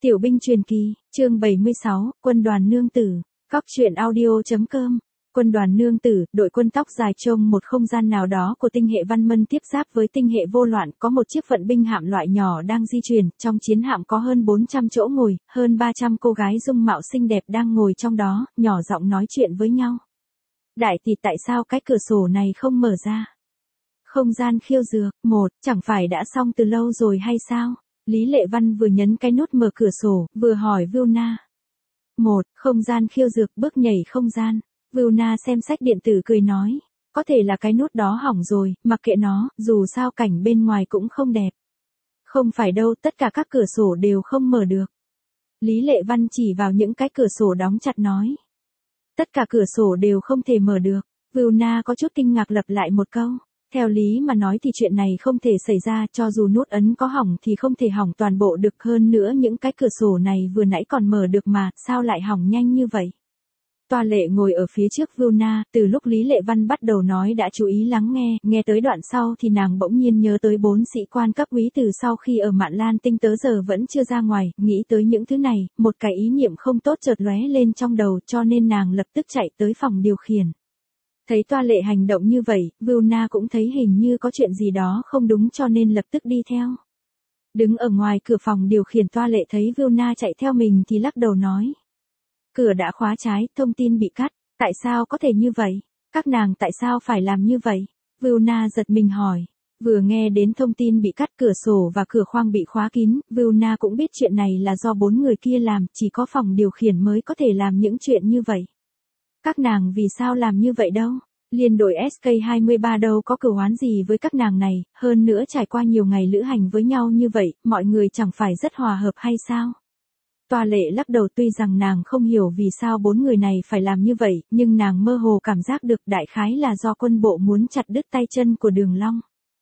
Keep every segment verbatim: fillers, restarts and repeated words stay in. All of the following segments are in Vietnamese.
Tiểu binh truyền kỳ, chương bảy mươi sáu, quân đoàn nương tử, Cóc truyện audio.com. Quân đoàn nương tử, đội quân tóc dài trông một không gian nào đó của tinh hệ văn mân tiếp giáp với tinh hệ vô loạn, có một chiếc vận binh hạm loại nhỏ đang di chuyển, trong chiến hạm có hơn bốn trăm chỗ ngồi, hơn ba trăm cô gái dung mạo xinh đẹp đang ngồi trong đó, nhỏ giọng nói chuyện với nhau. Đại tỷ, tại sao cái cửa sổ này không mở ra? Không gian khiêu dược, một, chẳng phải đã xong từ lâu rồi hay sao? Lý Lệ Văn vừa nhấn cái nút mở cửa sổ, vừa hỏi Vilna. Một, không gian khiêu dược bước nhảy không gian. Vilna xem sách điện tử cười nói. Có thể là cái nút đó hỏng rồi, mặc kệ nó, dù sao cảnh bên ngoài cũng không đẹp. Không phải đâu, tất cả các cửa sổ đều không mở được. Lý Lệ Văn chỉ vào những cái cửa sổ đóng chặt nói. Tất cả cửa sổ đều không thể mở được. Vilna có chút kinh ngạc lặp lại một câu. Theo lý mà nói thì chuyện này không thể xảy ra, cho dù nút ấn có hỏng thì không thể hỏng toàn bộ được, hơn nữa những cái cửa sổ này vừa nãy còn mở được mà, sao lại hỏng nhanh như vậy? Toa Lệ ngồi ở phía trước Vilna, từ lúc Lý Lệ Văn bắt đầu nói đã chú ý lắng nghe, nghe tới đoạn sau thì nàng bỗng nhiên nhớ tới bốn sĩ quan cấp úy từ sau khi ở Mạn Lan Tinh tới giờ vẫn chưa ra ngoài, nghĩ tới những thứ này, một cái ý niệm không tốt chợt lóe lên trong đầu, cho nên nàng lập tức chạy tới phòng điều khiển. Thấy Toa Lệ hành động như vậy, Vilna cũng thấy hình như có chuyện gì đó không đúng cho nên lập tức đi theo. Đứng ở ngoài cửa phòng điều khiển, Toa Lệ thấy Vilna chạy theo mình thì lắc đầu nói. Cửa đã khóa trái, thông tin bị cắt, tại sao có thể như vậy? Các nàng tại sao phải làm như vậy? Vilna giật mình hỏi. Vừa nghe đến thông tin bị cắt, cửa sổ và cửa khoang bị khóa kín, Vilna cũng biết chuyện này là do bốn người kia làm, chỉ có phòng điều khiển mới có thể làm những chuyện như vậy. Các nàng vì sao làm như vậy đâu? Liên đội ét ca hai mươi ba đâu có cửu oán gì với các nàng này, hơn nữa trải qua nhiều ngày lữ hành với nhau như vậy, mọi người chẳng phải rất hòa hợp hay sao? Toa Lệ lắc đầu, tuy rằng nàng không hiểu vì sao bốn người này phải làm như vậy, nhưng nàng mơ hồ cảm giác được đại khái là do quân bộ muốn chặt đứt tay chân của Đường Long.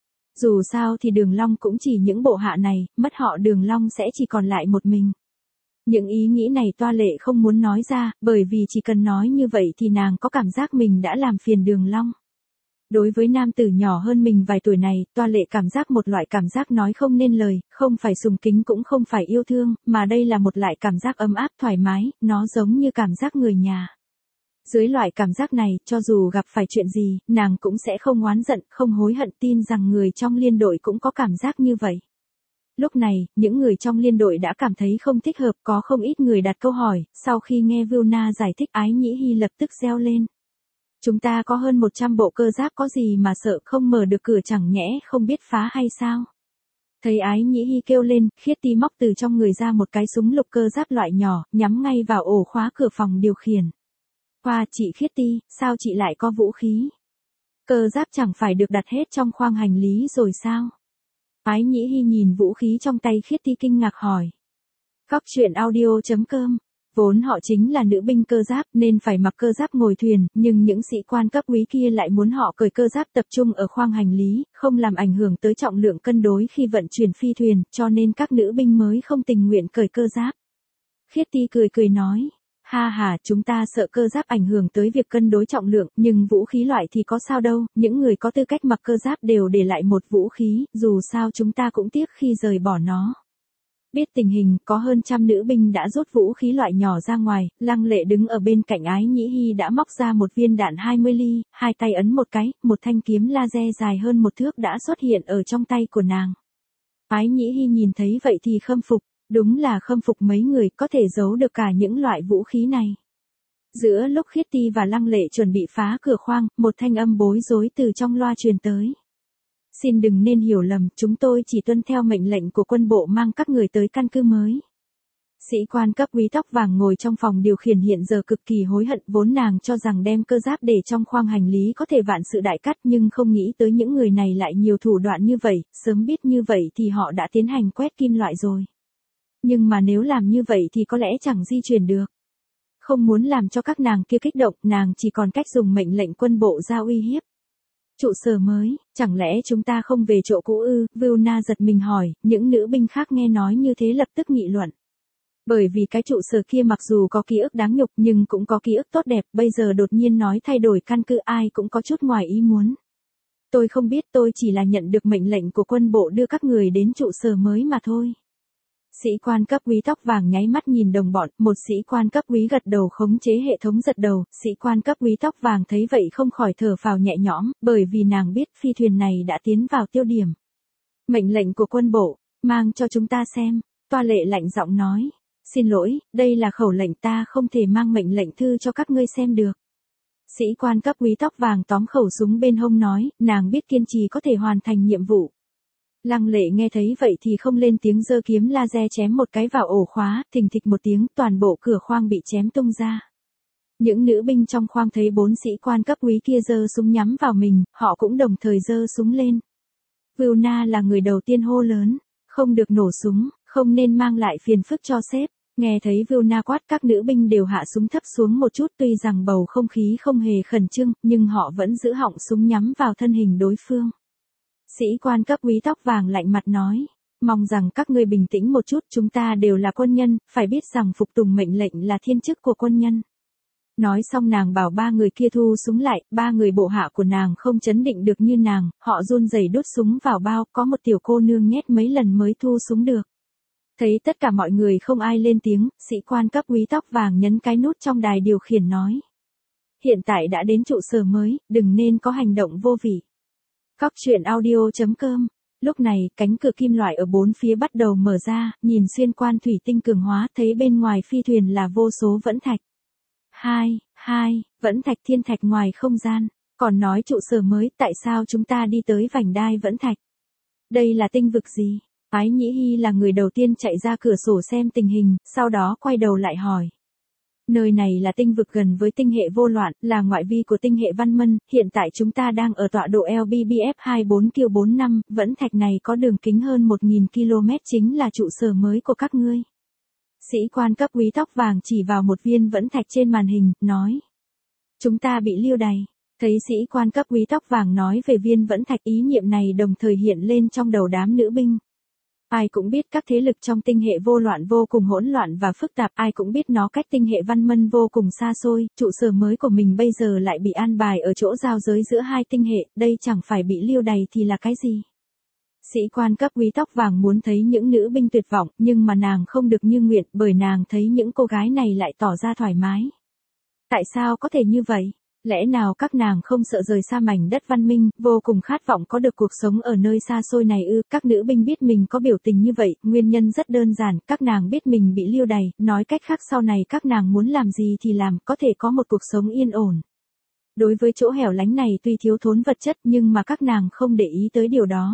Dù sao thì Đường Long cũng chỉ những bộ hạ này, mất họ Đường Long sẽ chỉ còn lại một mình. Những ý nghĩ này Toa Lệ không muốn nói ra, bởi vì chỉ cần nói như vậy thì nàng có cảm giác mình đã làm phiền Đường Long. Đối với nam tử nhỏ hơn mình vài tuổi này, Toa Lệ cảm giác một loại cảm giác nói không nên lời, không phải sùng kính cũng không phải yêu thương, mà đây là một loại cảm giác ấm áp thoải mái, nó giống như cảm giác người nhà. Dưới loại cảm giác này, cho dù gặp phải chuyện gì, nàng cũng sẽ không oán giận, không hối hận, tin rằng người trong liên đội cũng có cảm giác như vậy. Lúc này, những người trong liên đội đã cảm thấy không thích hợp, có không ít người đặt câu hỏi, sau khi nghe Vilna giải thích Ái Nhĩ Hy lập tức reo lên. Chúng ta có hơn một trăm bộ cơ giáp, có gì mà sợ, không mở được cửa chẳng nhẽ không biết phá hay sao? Thấy Ái Nhĩ Hy kêu lên, Khiết Ti móc từ trong người ra một cái súng lục cơ giáp loại nhỏ, nhắm ngay vào ổ khóa cửa phòng điều khiển. Qua, chị Khiết Ti, sao chị lại có vũ khí? Cơ giáp chẳng phải được đặt hết trong khoang hành lý rồi sao? Ái Nhĩ Hy nhìn vũ khí trong tay Khiết Ti kinh ngạc hỏi. Cóc truyện audio.com. Vốn họ chính là nữ binh cơ giáp nên phải mặc cơ giáp ngồi thuyền, nhưng những sĩ quan cấp úy kia lại muốn họ cởi cơ giáp tập trung ở khoang hành lý, không làm ảnh hưởng tới trọng lượng cân đối khi vận chuyển phi thuyền, cho nên các nữ binh mới không tình nguyện cởi cơ giáp. Khiết Ti cười cười nói. Ha ha, chúng ta sợ cơ giáp ảnh hưởng tới việc cân đối trọng lượng, nhưng vũ khí loại thì có sao đâu, những người có tư cách mặc cơ giáp đều để lại một vũ khí, dù sao chúng ta cũng tiếc khi rời bỏ nó. Biết tình hình, có hơn trăm nữ binh đã rút vũ khí loại nhỏ ra ngoài, Lăng Lệ đứng ở bên cạnh Ái Nhĩ Hy đã móc ra một viên đạn hai mươi ly, hai tay ấn một cái, một thanh kiếm laser dài hơn một thước đã xuất hiện ở trong tay của nàng. Ái Nhĩ Hy nhìn thấy vậy thì khâm phục. Đúng là khâm phục mấy người có thể giấu được cả những loại vũ khí này. Giữa lúc Khiết Ti và Lăng Lệ chuẩn bị phá cửa khoang, một thanh âm bối rối từ trong loa truyền tới. Xin đừng nên hiểu lầm, chúng tôi chỉ tuân theo mệnh lệnh của quân bộ mang các người tới căn cứ mới. Sĩ quan cấp úy tóc vàng ngồi trong phòng điều khiển hiện giờ cực kỳ hối hận, vốn nàng cho rằng đem cơ giáp để trong khoang hành lý có thể vạn sự đại cát, nhưng không nghĩ tới những người này lại nhiều thủ đoạn như vậy, sớm biết như vậy thì họ đã tiến hành quét kim loại rồi. Nhưng mà nếu làm như vậy thì có lẽ chẳng di chuyển được. Không muốn làm cho các nàng kia kích động, nàng chỉ còn cách dùng mệnh lệnh quân bộ ra uy hiếp. Trụ sở mới, chẳng lẽ chúng ta không về chỗ cũ ư? Vilna giật mình hỏi, những nữ binh khác nghe nói như thế lập tức nghị luận. Bởi vì cái trụ sở kia mặc dù có ký ức đáng nhục nhưng cũng có ký ức tốt đẹp, bây giờ đột nhiên nói thay đổi căn cứ ai cũng có chút ngoài ý muốn. Tôi không biết, tôi chỉ là nhận được mệnh lệnh của quân bộ đưa các người đến trụ sở mới mà thôi. Sĩ quan cấp quý tóc vàng nháy mắt nhìn đồng bọn, một sĩ quan cấp quý gật đầu khống chế hệ thống giật đầu, sĩ quan cấp quý tóc vàng thấy vậy không khỏi thở phào nhẹ nhõm, bởi vì nàng biết phi thuyền này đã tiến vào tiêu điểm. Mệnh lệnh của quân bộ, mang cho chúng ta xem, toa lệ lạnh giọng nói. Xin lỗi, đây là khẩu lệnh, ta không thể mang mệnh lệnh thư cho các ngươi xem được. Sĩ quan cấp quý tóc vàng tóm khẩu súng bên hông nói, nàng biết kiên trì có thể hoàn thành nhiệm vụ. Lăng Lệ nghe thấy vậy thì không lên tiếng, giơ kiếm laser chém một cái vào ổ khóa, thình thịch một tiếng, toàn bộ cửa khoang bị chém tung ra. Những nữ binh trong khoang thấy bốn sĩ quan cấp quý kia giơ súng nhắm vào mình, họ cũng đồng thời giơ súng lên. Vilna là người đầu tiên hô lớn, không được nổ súng, không nên mang lại phiền phức cho sếp. Nghe thấy Vilna quát, các nữ binh đều hạ súng thấp xuống một chút, tuy rằng bầu không khí không hề khẩn trương, nhưng họ vẫn giữ họng súng nhắm vào thân hình đối phương. Sĩ quan cấp quý tóc vàng lạnh mặt nói, mong rằng các ngươi bình tĩnh một chút, chúng ta đều là quân nhân, phải biết rằng phục tùng mệnh lệnh là thiên chức của quân nhân. Nói xong nàng bảo ba người kia thu súng lại, ba người bộ hạ của nàng không chấn định được như nàng, họ run rẩy đút súng vào bao, có một tiểu cô nương nhét mấy lần mới thu súng được. Thấy tất cả mọi người không ai lên tiếng, sĩ quan cấp quý tóc vàng nhấn cái nút trong đài điều khiển nói. Hiện tại đã đến trụ sở mới, đừng nên có hành động vô vị. Cóc truyện audio chấm com. Lúc này, cánh cửa kim loại ở bốn phía bắt đầu mở ra, nhìn xuyên quan thủy tinh cường hóa, thấy bên ngoài phi thuyền là vô số vẫn thạch. Hai, hai, vẫn thạch thiên thạch ngoài không gian, còn nói trụ sở mới, tại sao chúng ta đi tới vành đai vẫn thạch? Đây là tinh vực gì? Ái Nhĩ Hy là người đầu tiên chạy ra cửa sổ xem tình hình, sau đó quay đầu lại hỏi. Nơi này là tinh vực gần với tinh hệ vô loạn, là ngoại vi của tinh hệ Văn Mân, hiện tại chúng ta đang ở tọa độ L B B F hai bốn Q bốn năm, vẫn thạch này có đường kính hơn một nghìn ki lô mét, chính là trụ sở mới của các ngươi. Sĩ quan cấp quý tóc vàng chỉ vào một viên vẫn thạch trên màn hình, nói. Chúng ta bị lưu đày. Thấy sĩ quan cấp quý tóc vàng nói về viên vẫn thạch, ý niệm này đồng thời hiện lên trong đầu đám nữ binh. Ai cũng biết các thế lực trong tinh hệ vô loạn vô cùng hỗn loạn và phức tạp, ai cũng biết nó cách tinh hệ Văn Mân vô cùng xa xôi, trụ sở mới của mình bây giờ lại bị an bài ở chỗ giao giới giữa hai tinh hệ, đây chẳng phải bị lưu đày thì là cái gì? Sĩ quan cấp quý tóc vàng muốn thấy những nữ binh tuyệt vọng, nhưng mà nàng không được như nguyện, bởi nàng thấy những cô gái này lại tỏ ra thoải mái. Tại sao có thể như vậy? Lẽ nào các nàng không sợ rời xa mảnh đất văn minh, vô cùng khát vọng có được cuộc sống ở nơi xa xôi này ư? Các nữ binh biết mình có biểu tình như vậy, nguyên nhân rất đơn giản, các nàng biết mình bị lưu đày, nói cách khác sau này các nàng muốn làm gì thì làm, có thể có một cuộc sống yên ổn. Đối với chỗ hẻo lánh này tuy thiếu thốn vật chất nhưng mà các nàng không để ý tới điều đó.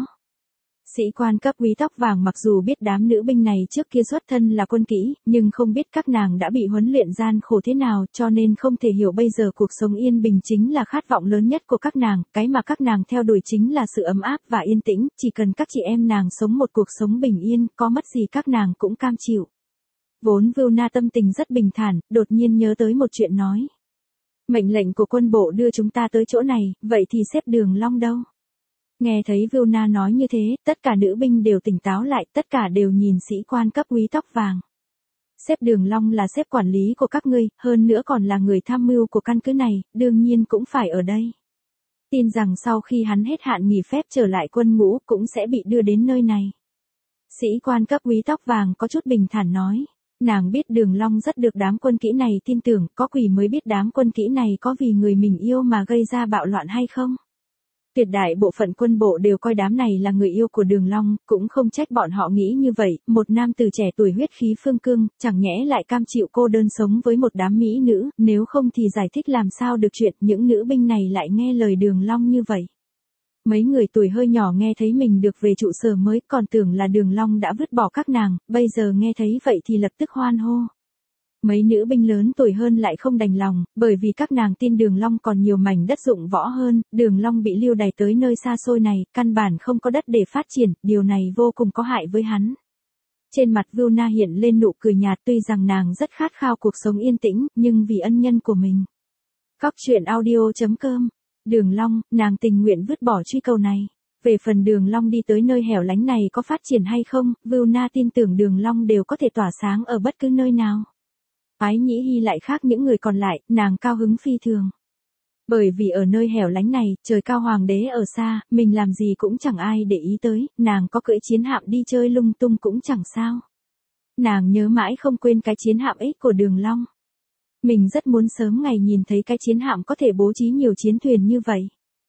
Sĩ quan cấp quý tóc vàng mặc dù biết đám nữ binh này trước kia xuất thân là quân kỹ, nhưng không biết các nàng đã bị huấn luyện gian khổ thế nào, cho nên không thể hiểu bây giờ cuộc sống yên bình chính là khát vọng lớn nhất của các nàng, cái mà các nàng theo đuổi chính là sự ấm áp và yên tĩnh, chỉ cần các chị em nàng sống một cuộc sống bình yên, có mất gì các nàng cũng cam chịu. Vốn Vilna tâm tình rất bình thản, đột nhiên nhớ tới một chuyện nói. Mệnh lệnh của quân bộ đưa chúng ta tới chỗ này, vậy thì xếp Đường Long đâu? Nghe thấy Vilna nói như thế, tất cả nữ binh đều tỉnh táo lại, tất cả đều nhìn sĩ quan cấp quý tóc vàng. Sếp Đường Long là sếp quản lý của các ngươi, hơn nữa còn là người tham mưu của căn cứ này, đương nhiên cũng phải ở đây. Tin rằng sau khi hắn hết hạn nghỉ phép trở lại quân ngũ cũng sẽ bị đưa đến nơi này. Sĩ quan cấp quý tóc vàng có chút bình thản nói. Nàng biết Đường Long rất được đám quân kỹ này tin tưởng, có quỷ mới biết đám quân kỹ này có vì người mình yêu mà gây ra bạo loạn hay không. Tuyệt đại bộ phận quân bộ đều coi đám này là người yêu của Đường Long, cũng không trách bọn họ nghĩ như vậy, một nam tử trẻ tuổi huyết khí phương cương, chẳng nhẽ lại cam chịu cô đơn sống với một đám mỹ nữ, nếu không thì giải thích làm sao được chuyện những nữ binh này lại nghe lời Đường Long như vậy. Mấy người tuổi hơi nhỏ nghe thấy mình được về trụ sở mới còn tưởng là Đường Long đã vứt bỏ các nàng, bây giờ nghe thấy vậy thì lập tức hoan hô. Mấy nữ binh lớn tuổi hơn lại không đành lòng, bởi vì các nàng tin Đường Long còn nhiều mảnh đất dụng võ hơn, Đường Long bị lưu đày tới nơi xa xôi này, căn bản không có đất để phát triển, điều này vô cùng có hại với hắn. Trên mặt Vilna hiện lên nụ cười nhạt, tuy rằng nàng rất khát khao cuộc sống yên tĩnh, nhưng vì ân nhân của mình. Cóc truyện audio chấm com. Đường Long, nàng tình nguyện vứt bỏ truy cầu này. Về phần Đường Long đi tới nơi hẻo lánh này có phát triển hay không, Vilna tin tưởng Đường Long đều có thể tỏa sáng ở bất cứ nơi nào. Ái Nhĩ Hy lại khác những người còn lại, nàng cao hứng phi thường. Bởi vì ở nơi hẻo lánh này, trời cao hoàng đế ở xa, mình làm gì cũng chẳng ai để ý tới, nàng có cưỡi chiến hạm đi chơi lung tung cũng chẳng sao. Nàng nhớ mãi không quên cái chiến hạm X của Đường Long. Mình rất muốn sớm ngày nhìn thấy cái chiến hạm có thể bố trí nhiều chiến thuyền như vậy.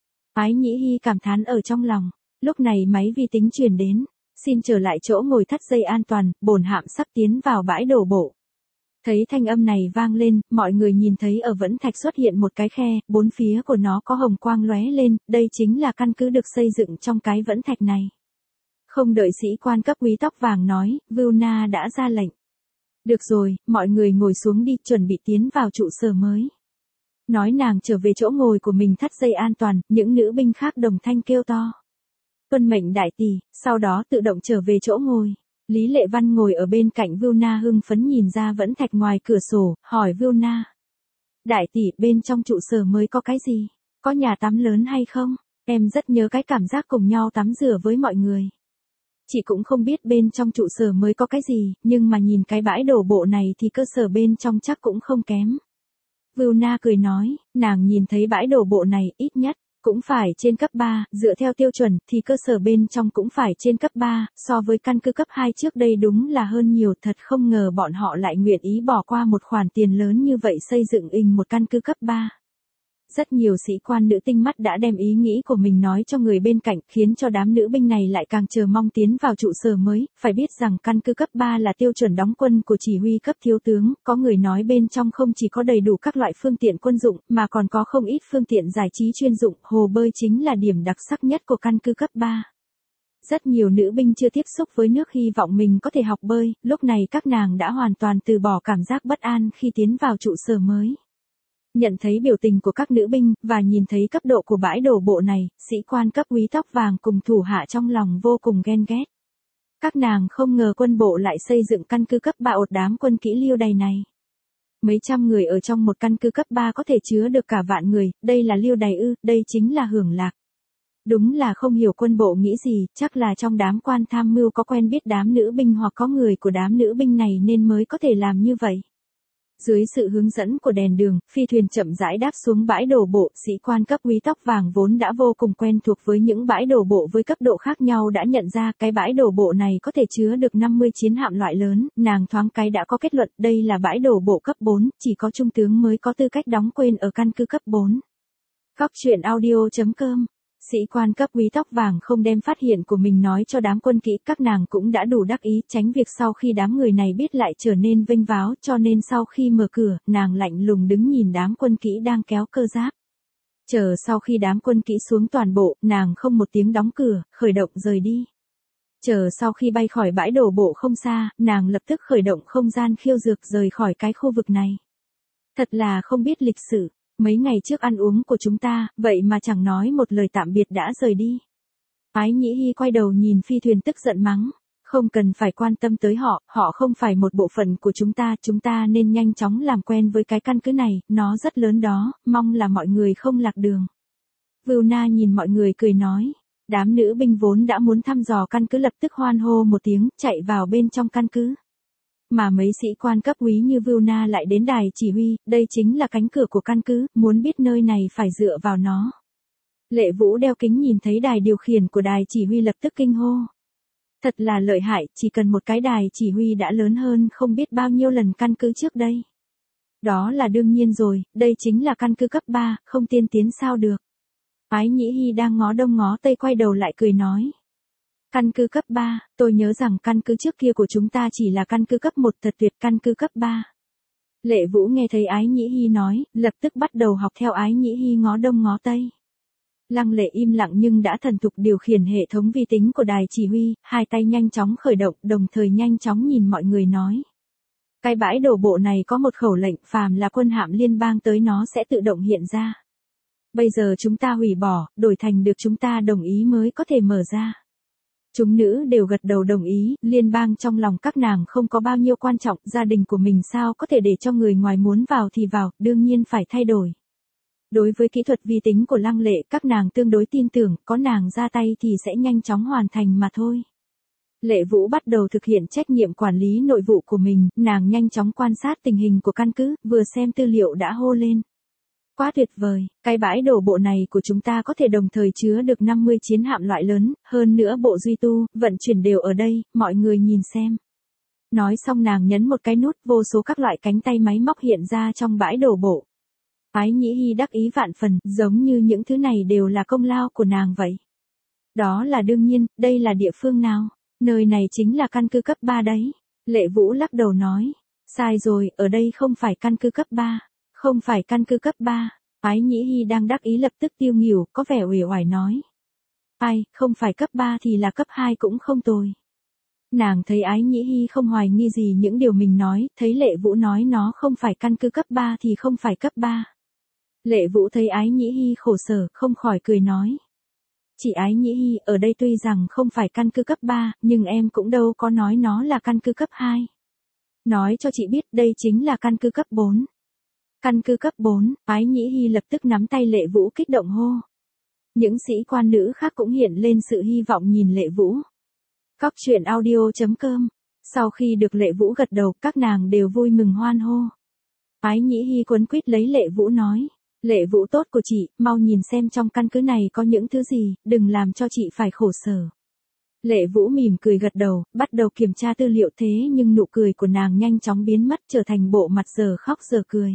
Ái Nhĩ Hy cảm thán ở trong lòng. Lúc này máy vi tính truyền đến. Xin trở lại chỗ ngồi, thắt dây an toàn, bổn hạm sắp tiến vào bãi đổ bộ. Thấy thanh âm này vang lên, mọi người nhìn thấy ở vẫn thạch xuất hiện một cái khe, bốn phía của nó có hồng quang lóe lên, đây chính là căn cứ được xây dựng trong cái vẫn thạch này. Không đợi sĩ quan cấp quý tóc vàng nói, Vilna đã ra lệnh. Được rồi, mọi người ngồi xuống đi, chuẩn bị tiến vào trụ sở mới. Nói nàng trở về chỗ ngồi của mình, thắt dây an toàn, những nữ binh khác đồng thanh kêu to. Tuân mệnh đại tỷ, sau đó tự động trở về chỗ ngồi. Lý Lệ Văn ngồi ở bên cạnh Vilna hưng phấn nhìn ra vẫn thạch ngoài cửa sổ, hỏi Vilna. Đại tỷ, bên trong trụ sở mới có cái gì? Có nhà tắm lớn hay không? Em rất nhớ cái cảm giác cùng nhau tắm rửa với mọi người. Chị cũng không biết bên trong trụ sở mới có cái gì, nhưng mà nhìn cái bãi đổ bộ này thì cơ sở bên trong chắc cũng không kém. Vilna cười nói, nàng nhìn thấy bãi đổ bộ này ít nhất cũng phải trên cấp ba, dựa theo tiêu chuẩn thì cơ sở bên trong cũng phải trên cấp ba, so với căn cứ cấp hai trước đây đúng là hơn nhiều, thật không ngờ bọn họ lại nguyện ý bỏ qua một khoản tiền lớn như vậy xây dựng ình một căn cứ cấp ba. Rất nhiều sĩ quan nữ tinh mắt đã đem ý nghĩ của mình nói cho người bên cạnh, khiến cho đám nữ binh này lại càng chờ mong tiến vào trụ sở mới, phải biết rằng căn cứ cấp ba là tiêu chuẩn đóng quân của chỉ huy cấp thiếu tướng, có người nói bên trong không chỉ có đầy đủ các loại phương tiện quân dụng, mà còn có không ít phương tiện giải trí chuyên dụng, hồ bơi chính là điểm đặc sắc nhất của căn cứ cấp ba. Rất nhiều nữ binh chưa tiếp xúc với nước hy vọng mình có thể học bơi, lúc này các nàng đã hoàn toàn từ bỏ cảm giác bất an khi tiến vào trụ sở mới. Nhận thấy biểu tình của các nữ binh, và nhìn thấy cấp độ của bãi đổ bộ này, sĩ quan cấp quý tóc vàng cùng thủ hạ trong lòng vô cùng ghen ghét. Các nàng không ngờ quân bộ lại xây dựng căn cứ cấp ba ột đám quân kỹ liêu đày này. Mấy trăm người ở trong một căn cứ cấp ba có thể chứa được cả vạn người, đây là liêu đày ư, đây chính là hưởng lạc. Đúng là không hiểu quân bộ nghĩ gì, chắc là trong đám quan tham mưu có quen biết đám nữ binh hoặc có người của đám nữ binh này nên mới có thể làm như vậy. Dưới sự hướng dẫn của đèn đường, phi thuyền chậm rãi đáp xuống bãi đổ bộ, sĩ quan cấp quý tóc vàng vốn đã vô cùng quen thuộc với những bãi đổ bộ với cấp độ khác nhau đã nhận ra cái bãi đổ bộ này có thể chứa được năm mươi chiến hạm loại lớn, nàng thoáng cái đã có kết luận đây là bãi đổ bộ cấp bốn, chỉ có trung tướng mới có tư cách đóng quân ở căn cứ cấp bốn. Góc truyện audio chấm com. Sĩ quan cấp quý tóc vàng không đem phát hiện của mình nói cho đám quân kỹ, các nàng cũng đã đủ đắc ý, tránh việc sau khi đám người này biết lại trở nên vênh váo, cho nên sau khi mở cửa, nàng lạnh lùng đứng nhìn đám quân kỹ đang kéo cơ giáp. Chờ sau khi đám quân kỹ xuống toàn bộ, nàng không một tiếng đóng cửa, khởi động rời đi. Chờ sau khi bay khỏi bãi đổ bộ không xa, nàng lập tức khởi động không gian khiêu dược rời khỏi cái khu vực này. Thật là không biết lịch sử. Mấy ngày trước ăn uống của chúng ta, vậy mà chẳng nói một lời tạm biệt đã rời đi. Ái Nhĩ Hy quay đầu nhìn phi thuyền tức giận mắng. Không cần phải quan tâm tới họ, họ không phải một bộ phận của chúng ta, chúng ta nên nhanh chóng làm quen với cái căn cứ này, nó rất lớn đó, mong là mọi người không lạc đường. Vilna nhìn mọi người cười nói. Đám nữ binh vốn đã muốn thăm dò căn cứ lập tức hoan hô một tiếng, chạy vào bên trong căn cứ. Mà mấy sĩ quan cấp quý như Vilna lại đến đài chỉ huy, đây chính là cánh cửa của căn cứ, muốn biết nơi này phải dựa vào nó. Lệ Vũ đeo kính nhìn thấy đài điều khiển của đài chỉ huy lập tức kinh hô. Thật là lợi hại, chỉ cần một cái đài chỉ huy đã lớn hơn không biết bao nhiêu lần căn cứ trước đây. Đó là đương nhiên rồi, đây chính là căn cứ cấp ba, không tiên tiến sao được. Ái Nhĩ Hy đang ngó đông ngó tây quay đầu lại cười nói. Căn cứ cấp ba, tôi nhớ rằng căn cứ trước kia của chúng ta chỉ là căn cứ cấp một, thật tuyệt, căn cứ cấp ba. Lệ Vũ nghe thấy Ái Nhĩ Hy nói, lập tức bắt đầu học theo Ái Nhĩ Hy ngó đông ngó tây. Lăng Lệ im lặng nhưng đã thần thục điều khiển hệ thống vi tính của đài chỉ huy, hai tay nhanh chóng khởi động, đồng thời nhanh chóng nhìn mọi người nói. Cái bãi đổ bộ này có một khẩu lệnh, phàm là quân hạm liên bang tới nó sẽ tự động hiện ra. Bây giờ chúng ta hủy bỏ, đổi thành được chúng ta đồng ý mới có thể mở ra. Chúng nữ đều gật đầu đồng ý, liên bang trong lòng các nàng không có bao nhiêu quan trọng, gia đình của mình sao có thể để cho người ngoài muốn vào thì vào, đương nhiên phải thay đổi. Đối với kỹ thuật vi tính của Lăng Lệ, các nàng tương đối tin tưởng, có nàng ra tay thì sẽ nhanh chóng hoàn thành mà thôi. Lệ Vũ bắt đầu thực hiện trách nhiệm quản lý nội vụ của mình, nàng nhanh chóng quan sát tình hình của căn cứ, vừa xem tư liệu đã hô lên. Quá tuyệt vời, cái bãi đổ bộ này của chúng ta có thể đồng thời chứa được năm mươi chiến hạm loại lớn, hơn nữa bộ duy tu, vận chuyển đều ở đây, mọi người nhìn xem. Nói xong nàng nhấn một cái nút, vô số các loại cánh tay máy móc hiện ra trong bãi đổ bộ. Ái Nhĩ Hy đắc ý vạn phần, giống như những thứ này đều là công lao của nàng vậy. Đó là đương nhiên, đây là địa phương nào? Nơi này chính là căn cứ cấp ba đấy. Lệ Vũ lắc đầu nói. Sai rồi, ở đây không phải căn cứ cấp ba. Không phải căn cứ cấp ba. Ái Nhĩ Hy đang đắc ý lập tức tiêu nghỉu, có vẻ uể oải nói. Ai, không phải cấp ba thì là cấp hai cũng không tồi. Nàng thấy Ái Nhĩ Hy không hoài nghi gì những điều mình nói, thấy Lệ Vũ nói nó không phải căn cứ cấp ba thì không phải cấp ba. Lệ Vũ thấy Ái Nhĩ Hy khổ sở, không khỏi cười nói. Chị Ái Nhĩ Hy, ở đây tuy rằng không phải căn cứ cấp ba, nhưng em cũng đâu có nói nó là căn cứ cấp hai. Nói cho chị biết đây chính là căn cứ cấp bốn. Căn cứ cấp bốn, Ái Nhĩ Hy lập tức nắm tay Lệ Vũ kích động hô. Những sĩ quan nữ khác cũng hiện lên sự hy vọng nhìn Lệ Vũ. Cóc truyện audio chấm com. Sau khi được Lệ Vũ gật đầu, các nàng đều vui mừng hoan hô. Ái Nhĩ Hy quấn quýt lấy Lệ Vũ nói. Lệ Vũ tốt của chị, mau nhìn xem trong căn cứ này có những thứ gì, đừng làm cho chị phải khổ sở. Lệ Vũ mỉm cười gật đầu, bắt đầu kiểm tra tư liệu thế nhưng nụ cười của nàng nhanh chóng biến mất trở thành bộ mặt giờ khóc giờ cười.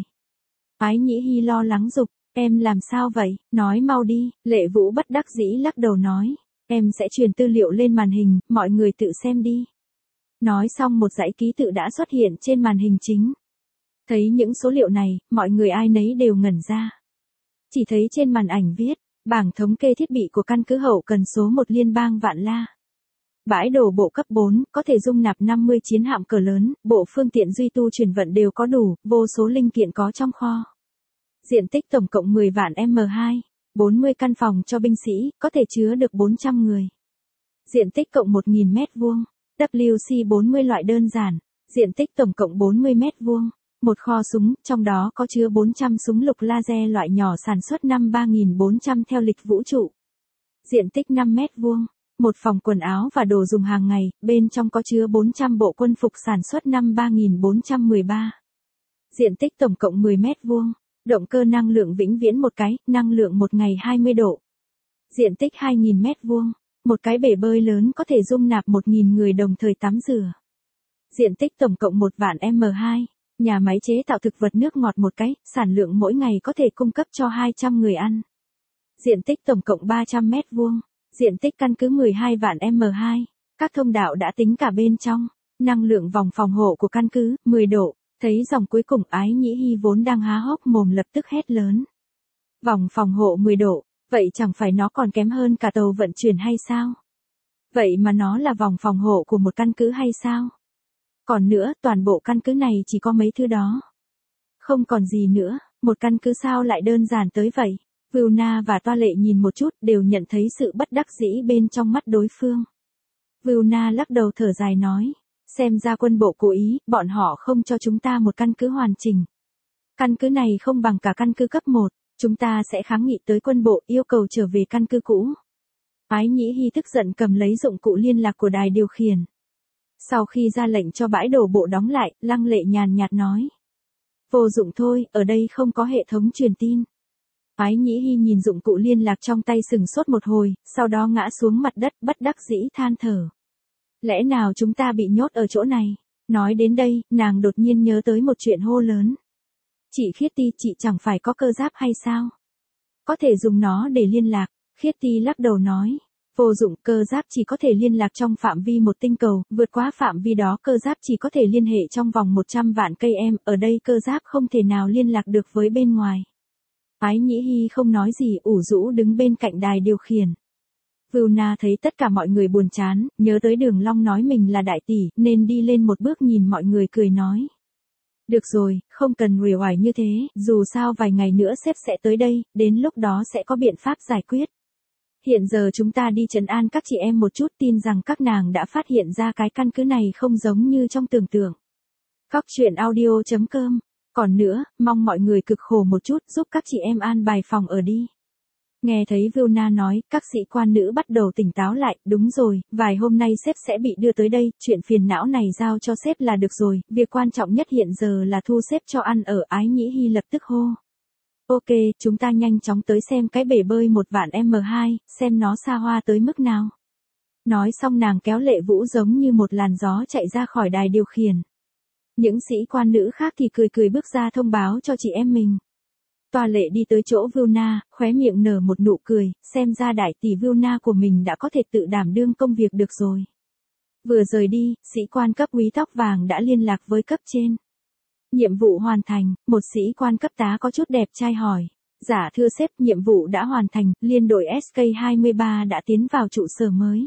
Ái Nhĩ Hy lo lắng giục, em làm sao vậy, nói mau đi, Lệ Vũ bất đắc dĩ lắc đầu nói. Em sẽ truyền tư liệu lên màn hình, mọi người tự xem đi. Nói xong một dãy ký tự đã xuất hiện trên màn hình chính. Thấy những số liệu này, mọi người ai nấy đều ngẩn ra. Chỉ thấy trên màn ảnh viết, bảng thống kê thiết bị của căn cứ hậu cần số một liên bang Vạn La. Bãi đổ bộ cấp bốn, có thể dung nạp năm mươi chiến hạm cỡ lớn, bộ phương tiện duy tu chuyển vận đều có đủ, vô số linh kiện có trong kho. Diện tích tổng cộng mười vạn mét vuông, bốn mươi căn phòng cho binh sĩ, có thể chứa được bốn trăm người. Diện tích cộng một nghìn mét vuông, W C bốn mươi loại đơn giản, diện tích tổng cộng bốn mươi mét vuông. Một kho súng, trong đó có chứa bốn trăm súng lục laser loại nhỏ sản xuất năm ba nghìn bốn trăm theo lịch vũ trụ. Diện tích năm mét vuông. Một phòng quần áo và đồ dùng hàng ngày, bên trong có chứa bốn trăm bộ quân phục sản xuất năm ba nghìn bốn trăm mười ba. Diện tích tổng cộng mười mét vuông. Động cơ năng lượng vĩnh viễn một cái, năng lượng một ngày hai mươi độ. Diện tích hai nghìn mét vuông. Một cái bể bơi lớn có thể dung nạp một nghìn người đồng thời tắm rửa. Diện tích tổng cộng một vạn mét vuông. Nhà máy chế tạo thực vật nước ngọt một cái, sản lượng mỗi ngày có thể cung cấp cho hai trăm người ăn. Diện tích tổng cộng ba trăm mét vuông. Diện tích căn cứ mười hai vạn mét vuông. Các thông đạo đã tính cả bên trong. Năng lượng vòng phòng hộ của căn cứ, mười độ. Thấy dòng cuối cùng Ái Nhĩ Hy vốn đang há hốc mồm lập tức hét lớn. Vòng phòng hộ mười độ, vậy chẳng phải nó còn kém hơn cả tàu vận chuyển hay sao? Vậy mà nó là vòng phòng hộ của một căn cứ hay sao? Còn nữa, toàn bộ căn cứ này chỉ có mấy thứ đó. Không còn gì nữa, một căn cứ sao lại đơn giản tới vậy? Vưu-na và Toa Lệ nhìn một chút đều nhận thấy sự bất đắc dĩ bên trong mắt đối phương. Vưu-na lắc đầu thở dài nói. Xem ra quân bộ cố ý, bọn họ không cho chúng ta một căn cứ hoàn chỉnh. Căn cứ này không bằng cả căn cứ cấp một, chúng ta sẽ kháng nghị tới quân bộ yêu cầu trở về căn cứ cũ. Ái Nhĩ Hy tức giận cầm lấy dụng cụ liên lạc của đài điều khiển. Sau khi ra lệnh cho bãi đổ bộ đóng lại, Lăng Lệ nhàn nhạt nói. Vô dụng thôi, ở đây không có hệ thống truyền tin. Ái Nhĩ Hy nhìn dụng cụ liên lạc trong tay sừng sốt một hồi, sau đó ngã xuống mặt đất bất đắc dĩ than thở. Lẽ nào chúng ta bị nhốt ở chỗ này? Nói đến đây, nàng đột nhiên nhớ tới một chuyện hô lớn. Chị Khiết Ti, chị chẳng phải có cơ giáp hay sao? Có thể dùng nó để liên lạc. Khiết Ti lắc đầu nói. Vô dụng, cơ giáp chỉ có thể liên lạc trong phạm vi một tinh cầu, vượt quá phạm vi đó cơ giáp chỉ có thể liên hệ trong vòng một trăm vạn cây em, ở đây cơ giáp không thể nào liên lạc được với bên ngoài. Ái Nhĩ Hy không nói gì, ủ rũ đứng bên cạnh đài điều khiển. Vưu-na thấy tất cả mọi người buồn chán, nhớ tới Đường Long nói mình là đại tỷ, nên đi lên một bước nhìn mọi người cười nói. Được rồi, không cần uể oải như thế, dù sao vài ngày nữa sếp sẽ tới đây, đến lúc đó sẽ có biện pháp giải quyết. Hiện giờ chúng ta đi trấn an các chị em một chút, tin rằng các nàng đã phát hiện ra cái căn cứ này không giống như trong tưởng tượng. Cóc truyện audio chấm com. Còn nữa, mong mọi người cực khổ một chút, giúp các chị em an bài phòng ở đi. Nghe thấy Vưu-na nói, các sĩ quan nữ bắt đầu tỉnh táo lại, đúng rồi, vài hôm nay sếp sẽ bị đưa tới đây, chuyện phiền não này giao cho sếp là được rồi, việc quan trọng nhất hiện giờ là thu xếp cho ăn ở. Ái Nhĩ Hy lập tức hô. Ok, chúng ta nhanh chóng tới xem cái bể bơi một vạn mét vuông, xem nó xa hoa tới mức nào. Nói xong nàng kéo Lệ Vũ giống như một làn gió chạy ra khỏi đài điều khiển. Những sĩ quan nữ khác thì cười cười bước ra thông báo cho chị em mình. Toa Lệ đi tới chỗ Vilna, khóe miệng nở một nụ cười, xem ra đại tỷ Vilna của mình đã có thể tự đảm đương công việc được rồi. Vừa rời đi, sĩ quan cấp úy tóc vàng đã liên lạc với cấp trên. Nhiệm vụ hoàn thành, một sĩ quan cấp tá có chút đẹp trai hỏi. Dạ thưa sếp, nhiệm vụ đã hoàn thành, liên đội ét ca hai mươi ba đã tiến vào trụ sở mới.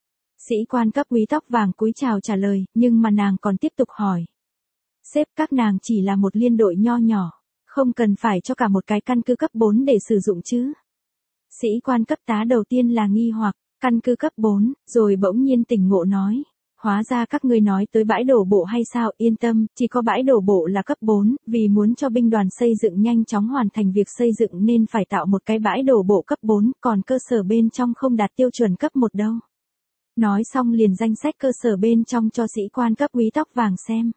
Sĩ quan cấp úy tóc vàng cúi chào trả lời, nhưng mà nàng còn tiếp tục hỏi. Sếp, các nàng chỉ là một liên đội nho nhỏ, không cần phải cho cả một cái căn cứ cấp bốn để sử dụng chứ. Sĩ quan cấp tá đầu tiên là nghi hoặc, căn cứ cấp bốn, rồi bỗng nhiên tỉnh ngộ nói. Hóa ra các ngươi nói tới bãi đổ bộ hay sao, yên tâm, chỉ có bãi đổ bộ là cấp bốn, vì muốn cho binh đoàn xây dựng nhanh chóng hoàn thành việc xây dựng nên phải tạo một cái bãi đổ bộ cấp bốn, còn cơ sở bên trong không đạt tiêu chuẩn cấp một đâu. Nói xong liền danh sách cơ sở bên trong cho sĩ quan cấp úy tóc vàng xem.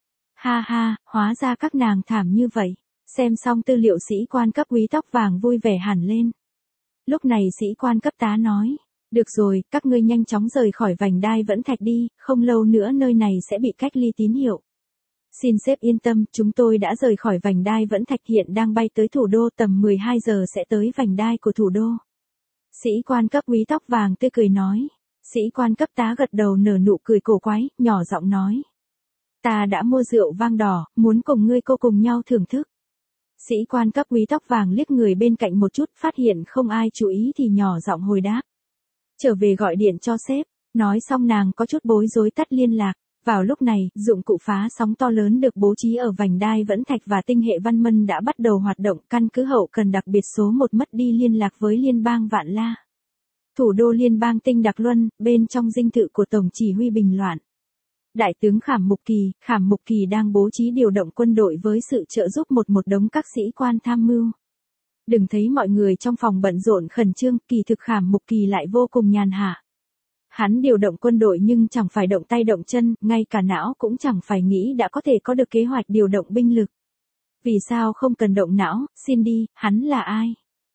Ha ha, hóa ra các nàng thảm như vậy. Xem xong tư liệu sĩ quan cấp úy tóc vàng vui vẻ hẳn lên. Lúc này sĩ quan cấp tá nói. Được rồi, các ngươi nhanh chóng rời khỏi vành đai Vẫn Thạch đi, không lâu nữa nơi này sẽ bị cách ly tín hiệu. Xin sếp yên tâm, chúng tôi đã rời khỏi vành đai Vẫn Thạch hiện đang bay tới thủ đô, tầm mười hai giờ sẽ tới vành đai của thủ đô. Sĩ quan cấp úy tóc vàng tươi cười nói. Sĩ quan cấp tá gật đầu nở nụ cười cổ quái, nhỏ giọng nói. Ta đã mua rượu vang đỏ, muốn cùng ngươi cô cùng nhau thưởng thức. Sĩ quan cấp úy tóc vàng liếc người bên cạnh một chút, phát hiện không ai chú ý thì nhỏ giọng hồi đáp. Trở về gọi điện cho sếp, nói xong nàng có chút bối rối tắt liên lạc. Vào lúc này, dụng cụ phá sóng to lớn được bố trí ở vành đai Vẫn Thạch và tinh hệ Văn Mân đã bắt đầu hoạt động, căn cứ hậu cần đặc biệt số một mất đi liên lạc với liên bang Vạn La. Thủ đô liên bang Tinh Đặc Luân, bên trong dinh thự của Tổng chỉ huy bình loạn. Đại tướng Khảm Mục Kỳ, Khảm Mục Kỳ đang bố trí điều động quân đội với sự trợ giúp một một đống các sĩ quan tham mưu. Đừng thấy mọi người trong phòng bận rộn khẩn trương, kỳ thực Khảm Mục Kỳ lại vô cùng nhàn hạ. Hắn điều động quân đội nhưng chẳng phải động tay động chân, ngay cả não cũng chẳng phải nghĩ đã có thể có được kế hoạch điều động binh lực. Vì sao không cần động não, xin đi, hắn là ai?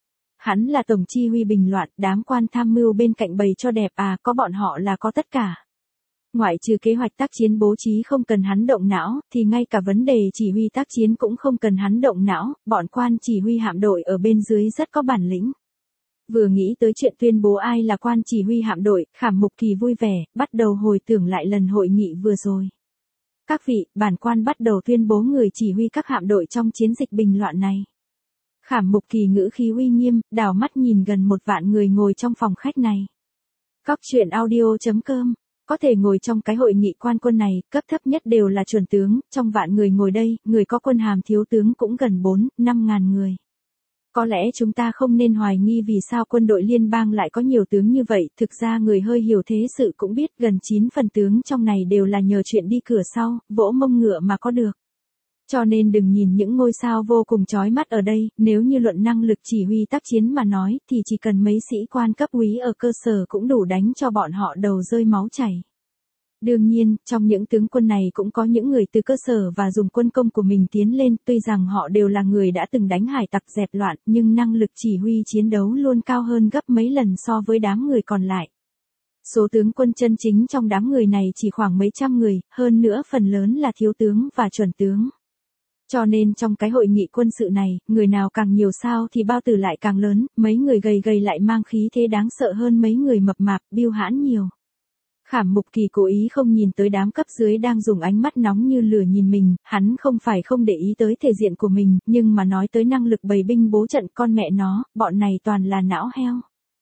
Hắn là tổng chỉ huy bình loạn, đám quan tham mưu bên cạnh bày cho đẹp à, có bọn họ là có tất cả. Ngoại trừ kế hoạch tác chiến bố trí không cần hắn động não, thì ngay cả vấn đề chỉ huy tác chiến cũng không cần hắn động não, bọn quan chỉ huy hạm đội ở bên dưới rất có bản lĩnh. Vừa nghĩ tới chuyện tuyên bố ai là quan chỉ huy hạm đội, Khảm Mục Kỳ vui vẻ, bắt đầu hồi tưởng lại lần hội nghị vừa rồi. Các vị, bản quan bắt đầu tuyên bố người chỉ huy các hạm đội trong chiến dịch bình loạn này. Khảm Mục Kỳ ngữ khí uy nghiêm, đảo mắt nhìn gần một vạn người ngồi trong phòng khách này. Cóc truyện audio chấm com Có thể ngồi trong cái hội nghị quan quân này, cấp thấp nhất đều là chuẩn tướng, trong vạn người ngồi đây, người có quân hàm thiếu tướng cũng gần bốn, năm ngàn người. Có lẽ chúng ta không nên hoài nghi vì sao quân đội liên bang lại có nhiều tướng như vậy, thực ra người hơi hiểu thế sự cũng biết gần chín phần tướng trong này đều là nhờ chuyện đi cửa sau, vỗ mông ngựa mà có được. Cho nên đừng nhìn những ngôi sao vô cùng chói mắt ở đây, nếu như luận năng lực chỉ huy tác chiến mà nói, thì chỉ cần mấy sĩ quan cấp úy ở cơ sở cũng đủ đánh cho bọn họ đầu rơi máu chảy. Đương nhiên, trong những tướng quân này cũng có những người từ cơ sở và dùng quân công của mình tiến lên, tuy rằng họ đều là người đã từng đánh hải tặc dẹp loạn, nhưng năng lực chỉ huy chiến đấu luôn cao hơn gấp mấy lần so với đám người còn lại. Số tướng quân chân chính trong đám người này chỉ khoảng mấy trăm người, hơn nữa phần lớn là thiếu tướng và chuẩn tướng. Cho nên trong cái hội nghị quân sự này, người nào càng nhiều sao thì bao tử lại càng lớn, mấy người gầy gầy lại mang khí thế đáng sợ hơn mấy người mập mạp, biêu hãn nhiều. Khảm Mục Kỳ cố ý không nhìn tới đám cấp dưới đang dùng ánh mắt nóng như lửa nhìn mình, hắn không phải không để ý tới thể diện của mình, nhưng mà nói tới năng lực bày binh bố trận con mẹ nó, bọn này toàn là não heo.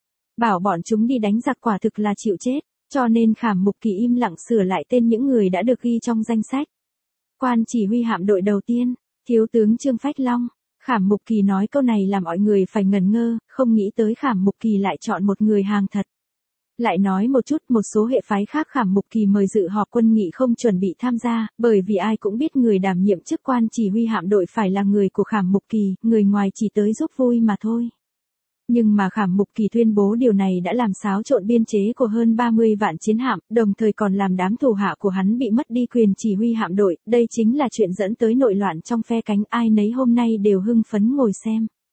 Bảo bọn chúng đi đánh giặc quả thực là chịu chết, cho nên Khảm Mục Kỳ im lặng sửa lại tên những người đã được ghi trong danh sách. Quan chỉ huy hạm đội đầu tiên, thiếu tướng Trương Phách Long. Khảm Mục Kỳ nói câu này làm mọi người phải ngẩn ngơ, không nghĩ tới Khảm Mục Kỳ lại chọn một người hàng thật. Lại nói một chút, một số hệ phái khác Khảm Mục Kỳ mời dự họp quân nghị không chuẩn bị tham gia, bởi vì ai cũng biết người đảm nhiệm chức quan chỉ huy hạm đội phải là người của Khảm Mục Kỳ, người ngoài chỉ tới giúp vui mà thôi. Nhưng mà Khảm Mục Kỳ tuyên bố điều này đã làm xáo trộn biên chế của hơn ba mươi vạn chiến hạm, đồng thời còn làm đám thủ hạ của hắn bị mất đi quyền chỉ huy hạm đội, đây chính là chuyện dẫn tới nội loạn trong phe cánh, ai nấy hôm nay đều hưng phấn ngồi xem.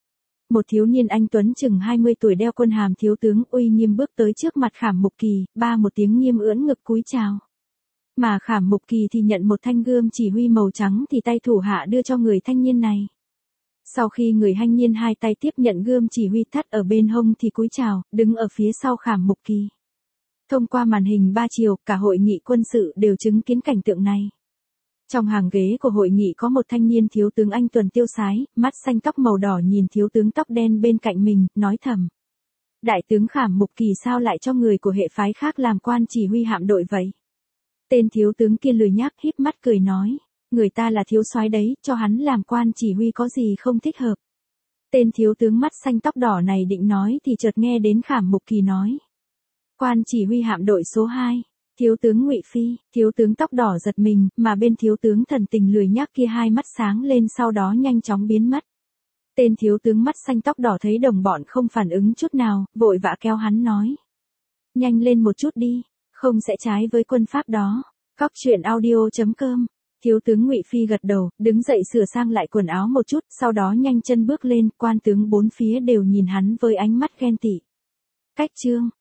Một thiếu niên anh tuấn chừng hai mươi tuổi đeo quân hàm thiếu tướng uy nghiêm bước tới trước mặt Khảm Mục Kỳ, ba một tiếng nghiêm ưỡn ngực cúi chào. Mà Khảm Mục Kỳ thì nhận một thanh gươm chỉ huy màu trắng thì tay thủ hạ đưa cho người thanh niên này. Sau khi người thanh niên hai tay tiếp nhận gươm chỉ huy thắt ở bên hông thì cúi chào, đứng ở phía sau Khảm Mục Kỳ. Thông qua màn hình ba chiều, cả hội nghị quân sự đều chứng kiến cảnh tượng này. Trong hàng ghế của hội nghị có một thanh niên thiếu tướng anh tuấn tiêu sái, mắt xanh tóc màu đỏ nhìn thiếu tướng tóc đen bên cạnh mình, nói thầm. Đại tướng Khảm Mục Kỳ sao lại cho người của hệ phái khác làm quan chỉ huy hạm đội vậy? Tên thiếu tướng kia lười nhác híp mắt cười nói. Người ta là thiếu soái đấy, cho hắn làm quan chỉ huy có gì không thích hợp. Tên thiếu tướng mắt xanh tóc đỏ này định nói thì chợt nghe đến Khảm Mục Kỳ nói. Quan chỉ huy hạm đội số hai, thiếu tướng Ngụy Phi. Thiếu tướng tóc đỏ giật mình, mà bên thiếu tướng thần tình lười nhác kia hai mắt sáng lên sau đó nhanh chóng biến mất. Tên thiếu tướng mắt xanh tóc đỏ thấy đồng bọn không phản ứng chút nào, vội vã kéo hắn nói. Nhanh lên một chút đi, không sẽ trái với quân pháp đó. Cóc truyện audio chấm com. Thiếu tướng Ngụy Phi gật đầu, đứng dậy sửa sang lại quần áo một chút, sau đó nhanh chân bước lên, quan tướng bốn phía đều nhìn hắn với ánh mắt ghen tị. Cách chương